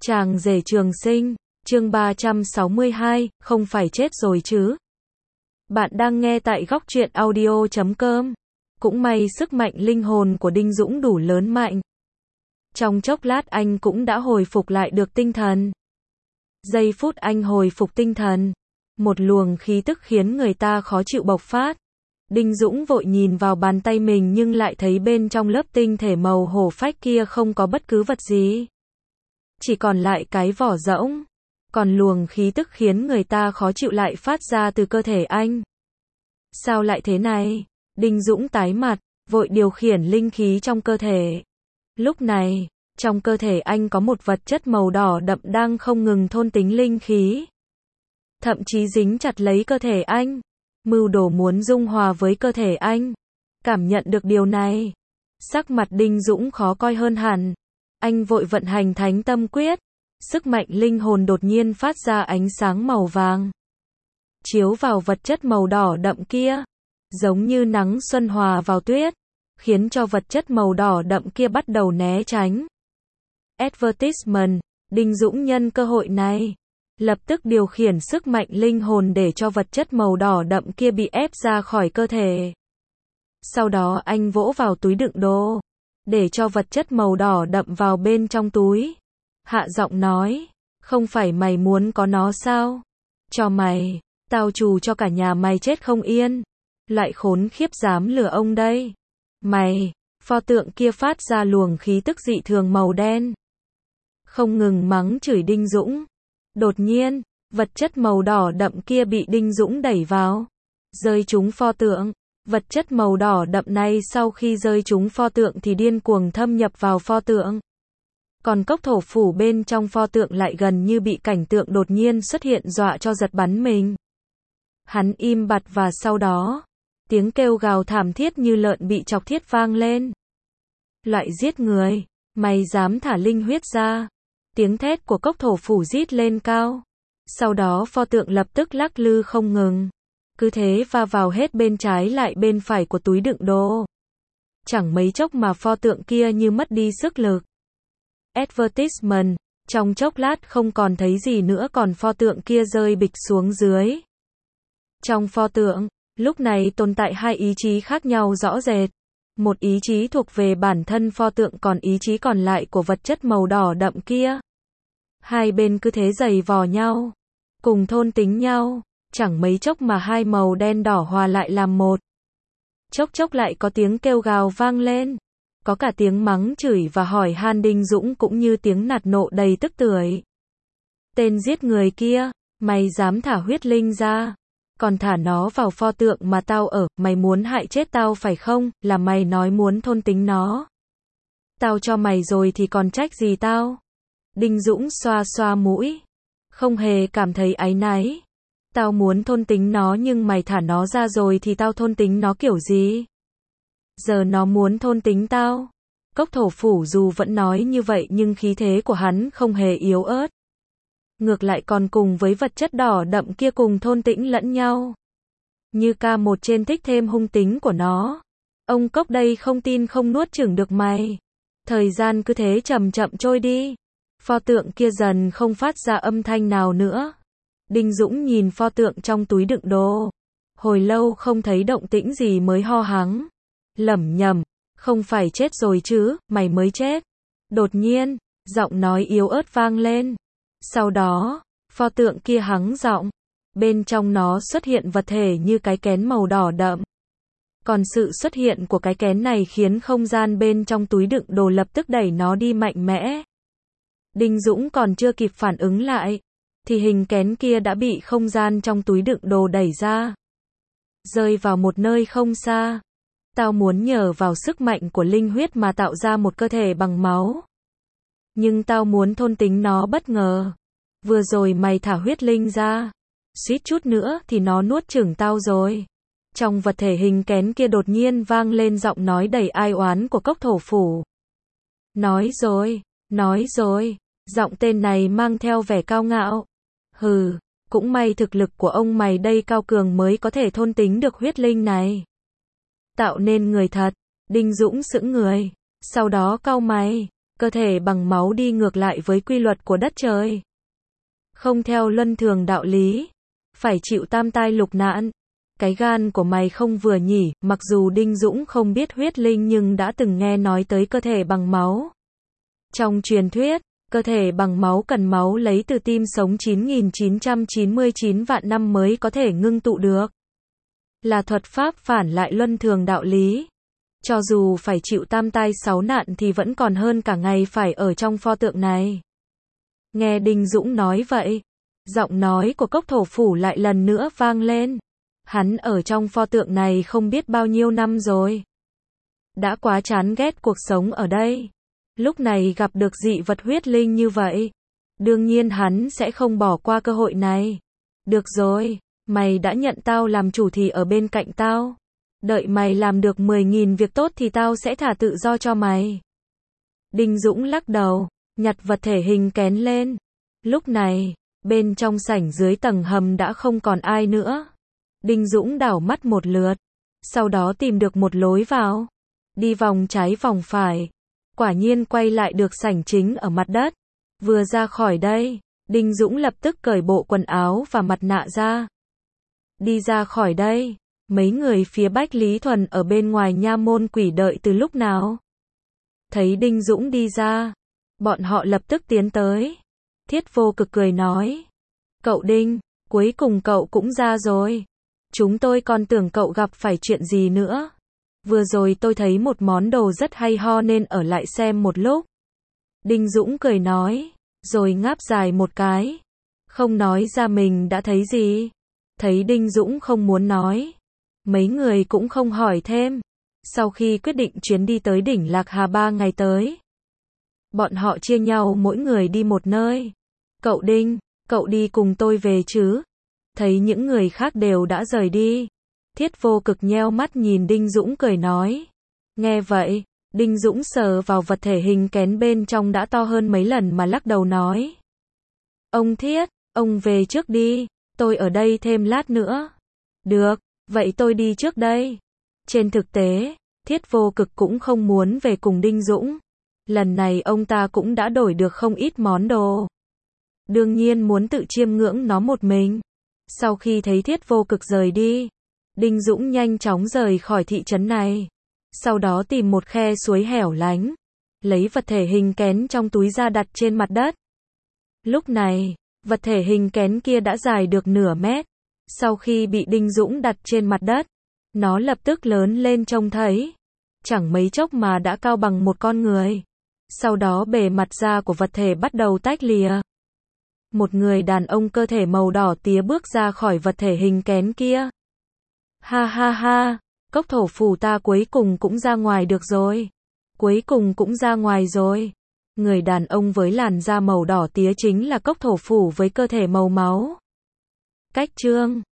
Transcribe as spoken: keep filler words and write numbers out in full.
Chàng rể trường sinh, chương ba trăm sáu mươi hai, không phải chết rồi chứ. Bạn đang nghe tại góc truyện audio chấm com. Cũng may sức mạnh linh hồn của Đinh Dũng đủ lớn mạnh. Trong chốc lát anh cũng đã hồi phục lại được tinh thần. Giây phút anh hồi phục tinh thần, một luồng khí tức khiến người ta khó chịu bộc phát. Đinh Dũng vội nhìn vào bàn tay mình nhưng lại thấy bên trong lớp tinh thể màu hổ phách kia không có bất cứ vật gì. Chỉ còn lại cái vỏ rỗng. Còn luồng khí tức khiến người ta khó chịu lại phát ra từ cơ thể anh. Sao lại thế này? Đinh Dũng tái mặt, vội điều khiển linh khí trong cơ thể. Lúc này, trong cơ thể anh có một vật chất màu đỏ đậm đang không ngừng thôn tính linh khí. Thậm chí dính chặt lấy cơ thể anh. Mưu đồ muốn dung hòa với cơ thể anh. Cảm nhận được điều này, sắc mặt Đinh Dũng khó coi hơn hẳn. Anh vội vận hành thánh tâm quyết. Sức mạnh linh hồn đột nhiên phát ra ánh sáng màu vàng. Chiếu vào vật chất màu đỏ đậm kia. Giống như nắng xuân hòa vào tuyết. Khiến cho vật chất màu đỏ đậm kia bắt đầu né tránh. Advertisement. Đinh Dũng nhân cơ hội này. Lập tức điều khiển sức mạnh linh hồn để cho vật chất màu đỏ đậm kia bị ép ra khỏi cơ thể. Sau đó anh vỗ vào túi đựng đồ. Để cho vật chất màu đỏ đậm vào bên trong túi. Hạ giọng nói, không phải mày muốn có nó sao? Cho mày, tao trù cho cả nhà mày chết không yên. Lại khốn khiếp dám lừa ông đây. Mày, pho tượng kia phát ra luồng khí tức dị thường màu đen. Không ngừng mắng chửi Đinh Dũng. Đột nhiên, vật chất màu đỏ đậm kia bị Đinh Dũng đẩy vào. Rơi trúng pho tượng. Vật chất màu đỏ đậm này sau khi rơi trúng pho tượng thì điên cuồng thâm nhập vào pho tượng. Còn cốc thổ phủ bên trong pho tượng lại gần như bị cảnh tượng đột nhiên xuất hiện dọa cho giật bắn mình. Hắn im bặt và sau đó, tiếng kêu gào thảm thiết như lợn bị chọc thiết vang lên. Loại giết người, mày dám thả linh huyết ra. Tiếng thét của cốc thổ phủ rít lên cao. Sau đó pho tượng lập tức lắc lư không ngừng. Cứ thế va vào hết bên trái lại bên phải của túi đựng đồ. Chẳng mấy chốc mà pho tượng kia như mất đi sức lực. Advertisement, trong chốc lát không còn thấy gì nữa còn pho tượng kia rơi bịch xuống dưới. Trong pho tượng, lúc này tồn tại hai ý chí khác nhau rõ rệt. Một ý chí thuộc về bản thân pho tượng còn ý chí còn lại của vật chất màu đỏ đậm kia. Hai bên cứ thế giày vò nhau, cùng thôn tính nhau, chẳng mấy chốc mà hai màu đen đỏ hòa lại làm một. Chốc chốc lại có tiếng kêu gào vang lên. Có cả tiếng mắng chửi và hỏi han Đinh Dũng cũng như tiếng nạt nộ đầy tức tưởi. Tên giết người kia, mày dám thả huyết linh ra, còn thả nó vào pho tượng mà tao ở, mày muốn hại chết tao phải không, là mày nói muốn thôn tính nó. Tao cho mày rồi thì còn trách gì tao. Đinh Dũng xoa xoa mũi, không hề cảm thấy áy náy. Tao muốn thôn tính nó nhưng mày thả nó ra rồi thì tao thôn tính nó kiểu gì? Giờ nó muốn thôn tính tao. Cốc thổ phủ dù vẫn nói như vậy nhưng khí thế của hắn không hề yếu ớt. Ngược lại còn cùng với vật chất đỏ đậm kia cùng thôn tĩnh lẫn nhau. Như ca một trên thích thêm hung tính của nó. Ông Cốc đây không tin không nuốt chửng được mày. Thời gian cứ thế chậm chậm trôi đi. Pho tượng kia dần không phát ra âm thanh nào nữa. Đinh Dũng nhìn pho tượng trong túi đựng đồ. Hồi lâu không thấy động tĩnh gì mới ho hắng. Lẩm nhẩm, không phải chết rồi chứ, mày mới chết. Đột nhiên, giọng nói yếu ớt vang lên. Sau đó, pho tượng kia hắng giọng. Bên trong nó xuất hiện vật thể như cái kén màu đỏ đậm. Còn sự xuất hiện của cái kén này khiến không gian bên trong túi đựng đồ lập tức đẩy nó đi mạnh mẽ. Đinh Dũng còn chưa kịp phản ứng lại, thì hình kén kia đã bị không gian trong túi đựng đồ đẩy ra. Rơi vào một nơi không xa. Tao muốn nhờ vào sức mạnh của linh huyết mà tạo ra một cơ thể bằng máu. Nhưng tao muốn thôn tính nó bất ngờ. Vừa rồi mày thả huyết linh ra. Suýt chút nữa thì nó nuốt chửng tao rồi. Trong vật thể hình kén kia đột nhiên vang lên giọng nói đầy ai oán của cốc thổ phủ. Nói rồi, nói rồi. Giọng tên này mang theo vẻ cao ngạo. Hừ, cũng may thực lực của ông mày đây cao cường mới có thể thôn tính được huyết linh này. Tạo nên người thật. Đinh Dũng sững người. Sau đó cau mày. cơ thể bằng máu đi ngược lại với quy luật của đất trời. Không theo luân thường đạo lý, phải chịu tam tai lục nạn. Cái gan của mày không vừa nhỉ, mặc dù Đinh Dũng không biết huyết linh nhưng đã từng nghe nói tới cơ thể bằng máu. Trong truyền thuyết, cơ thể bằng máu cần máu lấy từ tim sống chín nghìn chín trăm chín mươi chín vạn năm mới có thể ngưng tụ được. Là thuật pháp phản lại luân thường đạo lý. Cho dù phải chịu tam tai sáu nạn thì vẫn còn hơn cả ngày phải ở trong pho tượng này. Nghe Đinh Dũng nói vậy, giọng nói của Cốc Thổ Phủ lại lần nữa vang lên. Hắn ở trong pho tượng này không biết bao nhiêu năm rồi. Đã quá chán ghét cuộc sống ở đây. Lúc này gặp được dị vật huyết linh như vậy, đương nhiên hắn sẽ không bỏ qua cơ hội này. Được rồi, mày đã nhận tao làm chủ thì ở bên cạnh tao. Đợi mày làm được mười nghìn việc tốt thì tao sẽ thả tự do cho mày. Đinh Dũng lắc đầu, nhặt vật thể hình kén lên. Lúc này, bên trong sảnh dưới tầng hầm đã không còn ai nữa. Đinh Dũng đảo mắt một lượt, sau đó tìm được một lối vào. Đi vòng trái vòng phải, quả nhiên quay lại được sảnh chính ở mặt đất. Vừa ra khỏi đây, Đinh Dũng lập tức cởi bộ quần áo và mặt nạ ra. Đi ra khỏi đây, mấy người phía Bách Lý Thuần ở bên ngoài nha môn quỷ đợi từ lúc nào. Thấy Đinh Dũng đi ra, bọn họ lập tức tiến tới. Thiết Vô Cực cười nói, cậu Đinh, cuối cùng cậu cũng ra rồi. Chúng tôi còn tưởng cậu gặp phải chuyện gì nữa. Vừa rồi tôi thấy một món đồ rất hay ho nên ở lại xem một lúc. Đinh Dũng cười nói, rồi ngáp dài một cái. Không nói ra mình đã thấy gì. Thấy Đinh Dũng không muốn nói, mấy người cũng không hỏi thêm. Sau khi quyết định chuyến đi tới đỉnh Lạc Hà ba ngày tới, bọn họ chia nhau mỗi người đi một nơi. Cậu Đinh, cậu đi cùng tôi về chứ? Thấy những người khác đều đã rời đi, Thiết Vô Cực nheo mắt nhìn Đinh Dũng cười nói. Nghe vậy, Đinh Dũng sờ vào vật thể hình kén bên trong đã to hơn mấy lần mà lắc đầu nói. Ông Thiết, ông về trước đi, tôi ở đây thêm lát nữa. Được, vậy tôi đi trước đây. Trên thực tế, Thiết Vô Cực cũng không muốn về cùng Đinh Dũng. Lần này ông ta cũng đã đổi được không ít món đồ. Đương nhiên muốn tự chiêm ngưỡng nó một mình. Sau khi thấy Thiết Vô Cực rời đi, Đinh Dũng nhanh chóng rời khỏi thị trấn này. Sau đó tìm một khe suối hẻo lánh, lấy vật thể hình kén trong túi ra đặt trên mặt đất. Lúc này, vật thể hình kén kia đã dài được nửa mét. Sau khi bị Đinh Dũng đặt trên mặt đất, nó lập tức lớn lên trông thấy. Chẳng mấy chốc mà đã cao bằng một con người. Sau đó bề mặt da của vật thể bắt đầu tách lìa. Một người đàn ông cơ thể màu đỏ tía bước ra khỏi vật thể hình kén kia. Ha ha ha, Cốc Thổ Phủ ta cuối cùng cũng ra ngoài được rồi. Cuối cùng cũng ra ngoài rồi. Người đàn ông với làn da màu đỏ tía chính là Cốc Thổ Phủ với cơ thể màu máu. Cách chương